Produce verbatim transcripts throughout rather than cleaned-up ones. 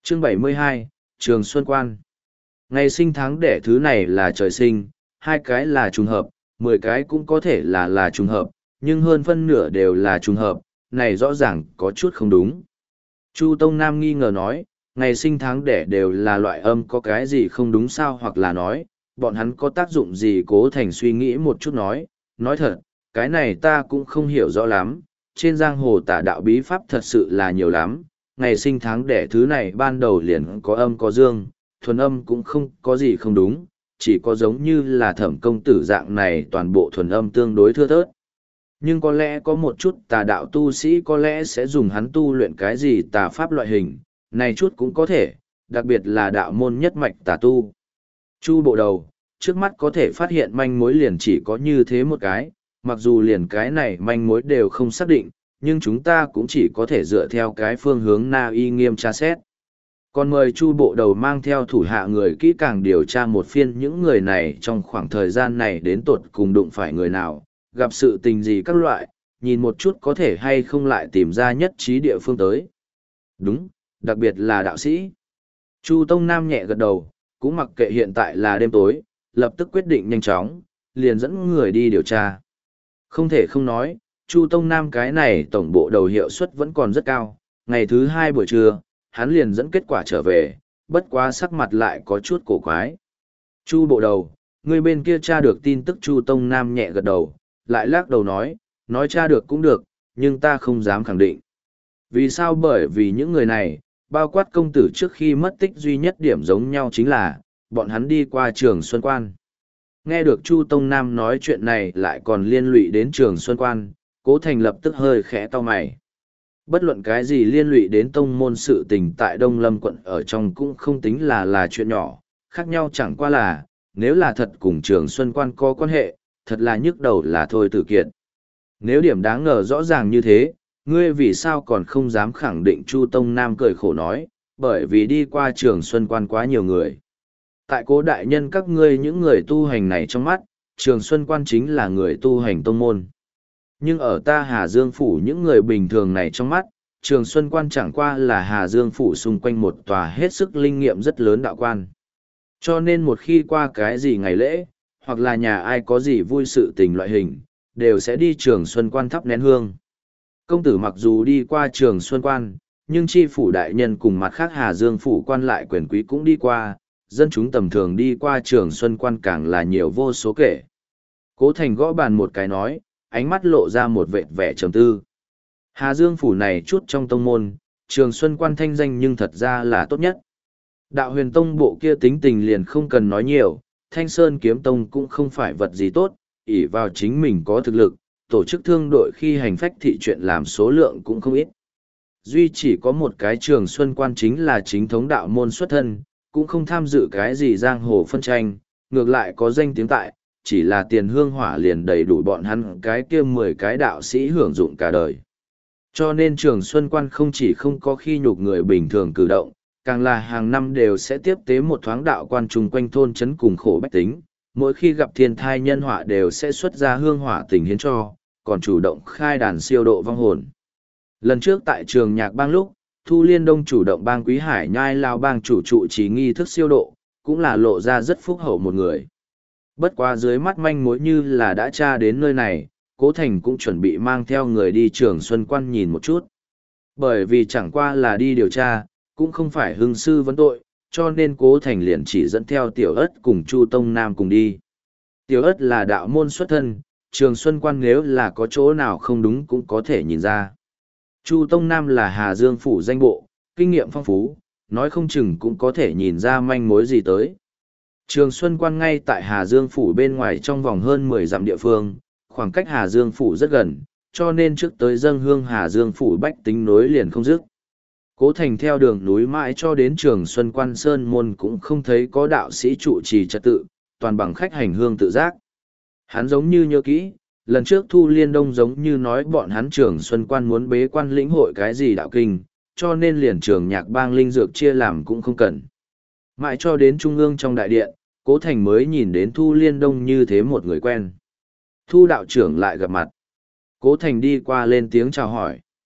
Chương bảy mươi hai, Trường Xuân Quan. Ngày sinh tháng đẻ thứ này là trời sinh, hai cái là trùng hợp, mười cái cũng có thể là là trùng hợp, nhưng hơn phân nửa đều là trùng hợp, này rõ ràng có chút không đúng. Chu Tông Nam nghi ngờ nói, ngày sinh tháng đẻ đều là loại âm, có cái gì không đúng sao, hoặc là nói, bọn hắn có tác dụng gì. Cố Thành suy nghĩ một chút nói, nói thật, cái này ta cũng không hiểu rõ lắm, trên giang hồ tả đạo bí pháp thật sự là nhiều lắm, ngày sinh tháng đẻ thứ này ban đầu liền có âm có dương, thuần âm cũng không có gì không đúng, chỉ có giống như là Thẩm công tử dạng này toàn bộ thuần âm tương đối thưa thớt. Nhưng có lẽ có một chút tà đạo tu sĩ có lẽ sẽ dùng hắn tu luyện cái gì tà pháp loại hình, này chút cũng có thể, đặc biệt là đạo môn nhất mạch tà tu. Chu bộ đầu, trước mắt có thể phát hiện manh mối liền chỉ có như thế một cái, mặc dù liền cái này manh mối đều không xác định, nhưng chúng ta cũng chỉ có thể dựa theo cái phương hướng Na Y nghiêm tra xét. Còn mời Chu bộ đầu mang theo thủ hạ người kỹ càng điều tra một phiên những người này trong khoảng thời gian này đến tột cùng đụng phải người nào, gặp sự tình gì các loại, nhìn một chút có thể hay không lại tìm ra nhất trí địa phương tới. Đúng, đặc biệt là đạo sĩ. Chu Tông Nam nhẹ gật đầu, cũng mặc kệ hiện tại là đêm tối, lập tức quyết định nhanh chóng, liền dẫn người đi điều tra. Không thể không nói, Chu Tông Nam cái này tổng bộ đầu hiệu suất vẫn còn rất cao, ngày thứ hai buổi trưa, hắn liền dẫn kết quả trở về, bất quá sắc mặt lại có chút cổ quái. Chu bộ đầu, người bên kia tra được tin tức. Chu Tông Nam nhẹ gật đầu, lại lắc đầu nói, nói tra được cũng được, nhưng ta không dám khẳng định. Vì sao? Bởi vì những người này, bao quát công tử trước khi mất tích duy nhất điểm giống nhau chính là, bọn hắn đi qua Trường Xuân Quan. Nghe được Chu Tông Nam nói chuyện này lại còn liên lụy đến Trường Xuân Quan, Cố Thành lập tức hơi khẽ to mày. Bất luận cái gì liên lụy đến tông môn sự tình tại Đông Lâm quận ở trong cũng không tính là là chuyện nhỏ, khác nhau chẳng qua là, nếu là thật cùng Trường Xuân Quan có quan hệ, thật là nhức đầu là thôi tử kiệt. Nếu điểm đáng ngờ rõ ràng như thế, ngươi vì sao còn không dám khẳng định? Chu Tông Nam cười khổ nói, bởi vì đi qua Trường Xuân Quan quá nhiều người. Tại Cố đại nhân các ngươi những người tu hành này trong mắt, Trường Xuân Quan chính là người tu hành tông môn. Nhưng ở ta Hà Dương Phủ những người bình thường này trong mắt, Trường Xuân Quan chẳng qua là Hà Dương Phủ xung quanh một tòa hết sức linh nghiệm rất lớn đạo quan. Cho nên một khi qua cái gì ngày lễ, hoặc là nhà ai có gì vui sự tình loại hình, đều sẽ đi Trường Xuân Quan thắp nén hương. Công tử mặc dù đi qua Trường Xuân Quan, nhưng chi phủ đại nhân cùng mặt khác Hà Dương Phủ quan lại quyền quý cũng đi qua, dân chúng tầm thường đi qua Trường Xuân Quan càng là nhiều vô số kể. Cố Thành gõ bàn một cái nói, ánh mắt lộ ra một vệt vẻ trầm tư. Hà Dương Phủ này chút trong tông môn, Trường Xuân Quan thanh danh nhưng thật ra là tốt nhất. Đạo Huyền Tông bộ kia tính tình liền không cần nói nhiều, Thanh Sơn Kiếm Tông cũng không phải vật gì tốt, ỷ vào chính mình có thực lực, tổ chức thương đội khi hành phách thị chuyện làm số lượng cũng không ít. Duy chỉ có một cái Trường Xuân Quan chính là chính thống đạo môn xuất thân, cũng không tham dự cái gì giang hồ phân tranh, ngược lại có danh tiếng tại, chỉ là tiền hương hỏa liền đầy đủ bọn hắn cái kia mười cái đạo sĩ hưởng dụng cả đời. Cho nên Trường Xuân Quan không chỉ không có khi nhục người bình thường cử động, càng là hàng năm đều sẽ tiếp tế một thoáng đạo quan chung quanh thôn trấn cùng khổ bách tính, mỗi khi gặp thiên thai nhân họa đều sẽ xuất ra hương hỏa tình hiến cho, còn chủ động khai đàn siêu độ vong hồn. Lần trước tại trường nhạc bang lúc, Thu Liên Đông chủ động bang Quý Hải Nhai lao bang chủ trụ trì nghi thức siêu độ, cũng là lộ ra rất phúc hậu một người. Bất quá dưới mắt manh mối như là đã tra đến nơi này, Cố Thành cũng chuẩn bị mang theo người đi Trường Xuân Quan nhìn một chút. Bởi vì chẳng qua là đi điều tra, cũng không phải hưng sư vấn tội, cho nên Cố Thành liền chỉ dẫn theo Tiểu Ất cùng Chu Tông Nam cùng đi. Tiểu Ất là đạo môn xuất thân, Trường Xuân Quan nếu là có chỗ nào không đúng cũng có thể nhìn ra. Chu Tông Nam là Hà Dương Phủ danh bộ, kinh nghiệm phong phú, nói không chừng cũng có thể nhìn ra manh mối gì tới. Trường Xuân Quan ngay tại Hà Dương Phủ bên ngoài trong vòng hơn mười dặm địa phương, khoảng cách Hà Dương Phủ rất gần, cho nên trước tới dâng hương Hà Dương Phủ bách tính nối liền không dứt. Cố Thành theo đường núi mãi cho đến Trường Xuân Quan Sơn Môn cũng không thấy có đạo sĩ trụ trì trật tự, toàn bằng khách hành hương tự giác. Hắn giống như nhớ kỹ, lần trước Thu Liên Đông giống như nói bọn hắn Trường Xuân Quan muốn bế quan lĩnh hội cái gì đạo kinh, cho nên liền trường nhạc bang linh dược chia làm cũng không cần. Mãi cho đến trung ương trong đại điện, Cố Thành mới nhìn đến Thu Liên Đông như thế một người quen. Thu đạo trưởng lại gặp mặt. Cố Thành đi qua lên tiếng chào hỏi.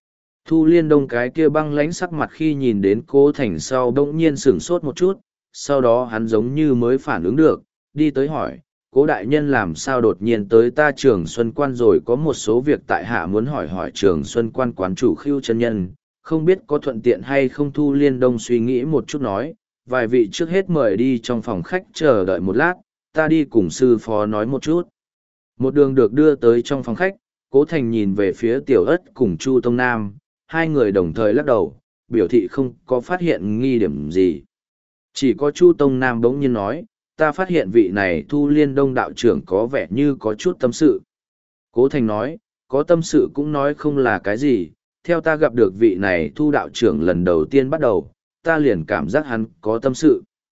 Thu Liên Đông cái kia băng lãnh sắc mặt khi nhìn đến Cố Thành sau bỗng nhiên sửng sốt một chút, sau đó hắn giống như mới phản ứng được, đi tới hỏi, Cố đại nhân làm sao đột nhiên tới ta Trường Xuân Quan rồi, có một số việc tại hạ muốn hỏi hỏi Trường Xuân Quan quán chủ Khưu chân nhân, không biết có thuận tiện hay không. Thu Liên Đông suy nghĩ một chút nói, vài vị trước hết mời đi trong phòng khách chờ đợi một lát, ta đi cùng sư phó nói một chút. Một đường được đưa tới trong phòng khách, Cố Thành nhìn về phía Tiểu Ất cùng Chu Tông Nam, hai người đồng thời lắc đầu, biểu thị không có phát hiện nghi điểm gì. Chỉ có Chu Tông Nam bỗng nhiên nói, ta phát hiện vị này Thu Liên Đông đạo trưởng có vẻ như có chút tâm sự. Cố Thành nói, có tâm sự cũng nói không là cái gì, theo ta gặp được vị này Thu đạo trưởng lần đầu tiên bắt đầu, ta liền cảm giác hắn có tâm sự.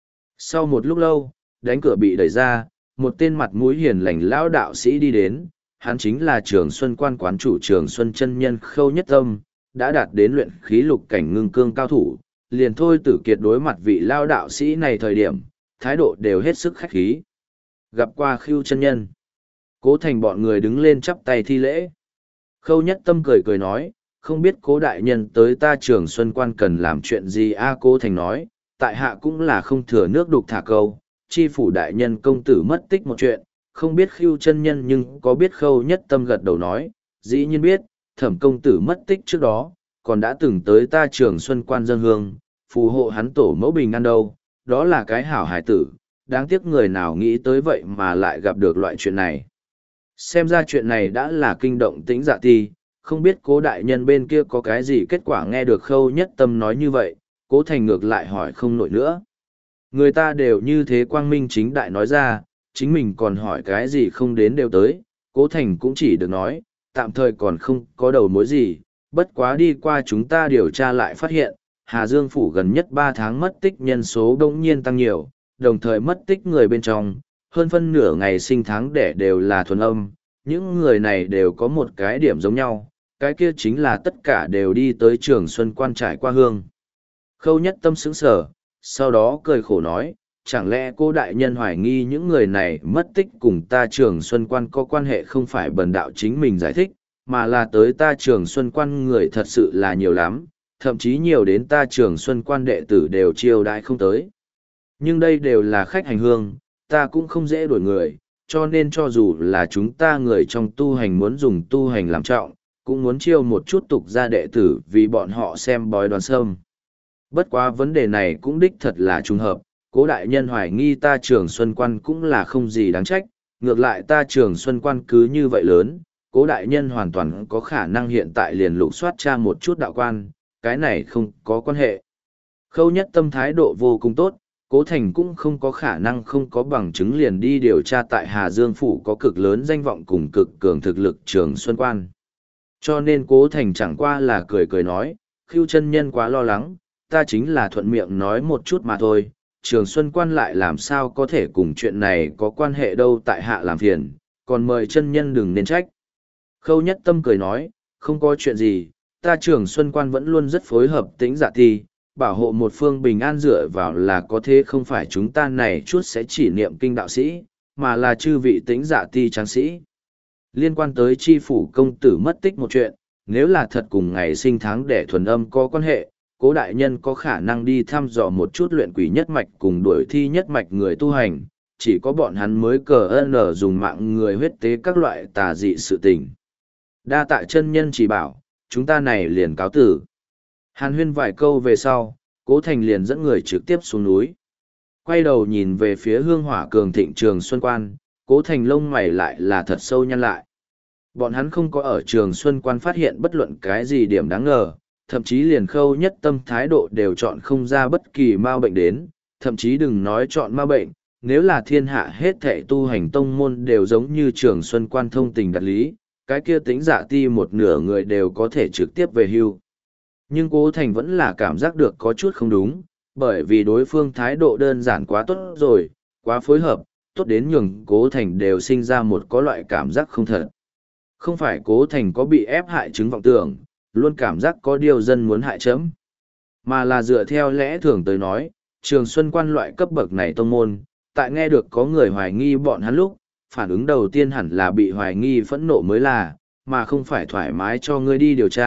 Sau một lúc lâu, đánh cửa bị đẩy ra, một tên mặt mũi hiền lành lão đạo sĩ đi đến, hắn chính là Trường Xuân Quan quán chủ Trường Xuân chân nhân Khâu Nhất Tâm, đã đạt đến luyện khí lục cảnh ngưng cương cao thủ, liền thôi Tử Kiệt đối mặt vị lao đạo sĩ này thời điểm, thái độ đều hết sức khách khí. Gặp qua Khưu chân nhân, Cố Thành bọn người đứng lên chắp tay thi lễ. Khâu Nhất Tâm cười cười nói, không biết Cố đại nhân tới ta Trường Xuân Quan cần làm chuyện gì. A Cố Thành nói, tại hạ cũng là không thừa nước đục thả câu, chi phủ đại nhân công tử mất tích một chuyện, không biết Khưu chân nhân nhưng có biết. Khâu Nhất Tâm gật đầu nói, dĩ nhiên biết, Thẩm công tử mất tích trước đó, còn đã từng tới ta Trường Xuân Quan dâng hương, phù hộ hắn tổ mẫu bình an đâu, đó là cái hảo hải tử, đáng tiếc người nào nghĩ tới vậy mà lại gặp được loại chuyện này. Xem ra chuyện này đã là kinh động Tĩnh Dạ Ti, không biết Cố đại nhân bên kia có cái gì kết quả. Nghe được Khâu Nhất Tâm nói như vậy, Cố Thành ngược lại hỏi không nổi nữa. Người ta đều như thế quang minh chính đại nói ra, chính mình còn hỏi cái gì không đến đều tới, Cố Thành cũng chỉ được nói, tạm thời còn không có đầu mối gì, bất quá đi qua chúng ta điều tra lại phát hiện, Hà Dương Phủ gần nhất ba tháng mất tích nhân số đông nhiên tăng nhiều, đồng thời mất tích người bên trong, hơn phân nửa ngày sinh tháng đẻ đều là thuần âm, những người này đều có một cái điểm giống nhau, cái kia chính là tất cả đều đi tới Trường Xuân Quan trải qua hương. Khâu Nhất Tâm sững sờ, sau đó cười khổ nói, chẳng lẽ cô đại nhân hoài nghi những người này mất tích cùng ta Trường Xuân Quan có quan hệ. Không phải bần đạo chính mình giải thích, mà là tới ta Trường Xuân Quan người thật sự là nhiều lắm, thậm chí nhiều đến ta Trường Xuân Quan đệ tử đều chiêu đãi không tới. Nhưng đây đều là khách hành hương, ta cũng không dễ đuổi người, cho nên cho dù là chúng ta người trong tu hành muốn dùng tu hành làm trọng, cũng muốn chiêu một chút tục gia đệ tử vì bọn họ xem bói đoán sâm. Bất quá vấn đề này cũng đích thật là trùng hợp, Cố đại nhân hoài nghi ta Trường Xuân Quan cũng là không gì đáng trách, ngược lại ta Trường Xuân Quan cứ như vậy lớn, Cố đại nhân hoàn toàn có khả năng hiện tại liền lục soát tra một chút đạo quan, cái này không có quan hệ. Khâu Nhất Tâm thái độ vô cùng tốt, Cố Thành cũng không có khả năng không có bằng chứng liền đi điều tra tại Hà Dương Phủ có cực lớn danh vọng cùng cực cường thực lực Trường Xuân Quan. Cho nên Cố Thành chẳng qua là cười cười nói, Khưu chân nhân quá lo lắng, ta chính là thuận miệng nói một chút mà thôi, Trường Xuân Quan lại làm sao có thể cùng chuyện này có quan hệ đâu, tại hạ làm phiền, còn mời chân nhân đừng nên trách. Khâu Nhất Tâm cười nói, không có chuyện gì, ta Trường Xuân Quan vẫn luôn rất phối hợp Tĩnh Dạ Ti, bảo hộ một phương bình an dựa vào là có thế, không phải chúng ta này chút sẽ chỉ niệm kinh đạo sĩ, mà là chư vị Tĩnh Dạ Ti tráng sĩ. Liên quan tới chi phủ công tử mất tích một chuyện, nếu là thật cùng ngày sinh tháng đẻ thuần âm có quan hệ, Cố đại nhân có khả năng đi thăm dò một chút luyện quỷ nhất mạch cùng đuổi thi nhất mạch người tu hành, chỉ có bọn hắn mới cờ ơn dùng mạng người huyết tế các loại tà dị sự tình. Đa tạ chân nhân chỉ bảo, chúng ta này liền cáo tử. Hàn huyên vài câu về sau, Cố Thành liền dẫn người trực tiếp xuống núi. Quay đầu nhìn về phía hương hỏa cường thịnh Trường Xuân Quan, Cố Thành lông mày lại là thật sâu nhăn lại. Bọn hắn không có ở Trường Xuân Quan phát hiện bất luận cái gì điểm đáng ngờ, thậm chí liền Khâu Nhất Tâm thái độ đều chọn không ra bất kỳ ma bệnh đến, thậm chí đừng nói chọn ma bệnh, nếu là thiên hạ hết thệ tu hành tông môn đều giống như Trường Xuân Quan thông tình đạt lý, cái kia Tĩnh Dạ Ti một nửa người đều có thể trực tiếp về hưu. Nhưng Cố Thành vẫn là cảm giác được có chút không đúng, bởi vì đối phương thái độ đơn giản quá tốt rồi, quá phối hợp, tốt đến nhường Cố Thành đều sinh ra một có loại cảm giác không thật. Không phải Cố Thành có bị ép hại chứng vọng tưởng, luôn cảm giác có điều dân muốn hại chấm, mà là dựa theo lẽ thường tới nói, Trường Xuân Quan loại cấp bậc này tông môn, tại nghe được có người hoài nghi bọn hắn lúc, phản ứng đầu tiên hẳn là bị hoài nghi phẫn nộ mới là, mà không phải thoải mái cho ngươi đi điều tra,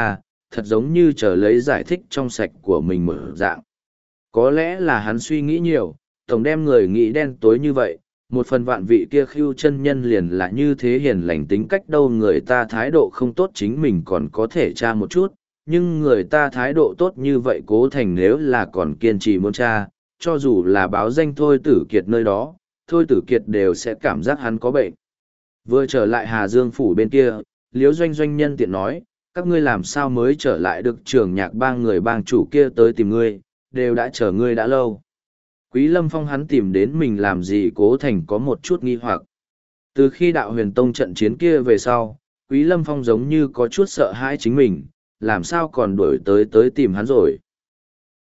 thật giống như chờ lấy giải thích trong sạch của mình mở dạng. Có lẽ là hắn suy nghĩ nhiều, tổng đem người nghĩ đen tối như vậy, một phần vạn vị kia Khưu chân nhân liền là như thế hiền lành tính cách đâu, người ta thái độ không tốt chính mình còn có thể tra một chút, nhưng người ta thái độ tốt như vậy Cố Thành nếu là còn kiên trì muốn tra, cho dù là báo danh Thôi Tử Kiệt nơi đó, Thôi Tử Kiệt đều sẽ cảm giác hắn có bệnh. Vừa trở lại Hà Dương phủ bên kia, Liễu Doanh Doanh nhân tiện nói, các ngươi làm sao mới trở lại được, trường nhạc bang người bang chủ kia tới tìm ngươi, đều đã chờ ngươi đã lâu. Quý Lâm Phong hắn tìm đến mình làm gì, Cố Thành có một chút nghi hoặc. Từ khi đạo huyền tông trận chiến kia về sau, Quý Lâm Phong giống như có chút sợ hãi chính mình, làm sao còn đuổi tới tới tìm hắn rồi.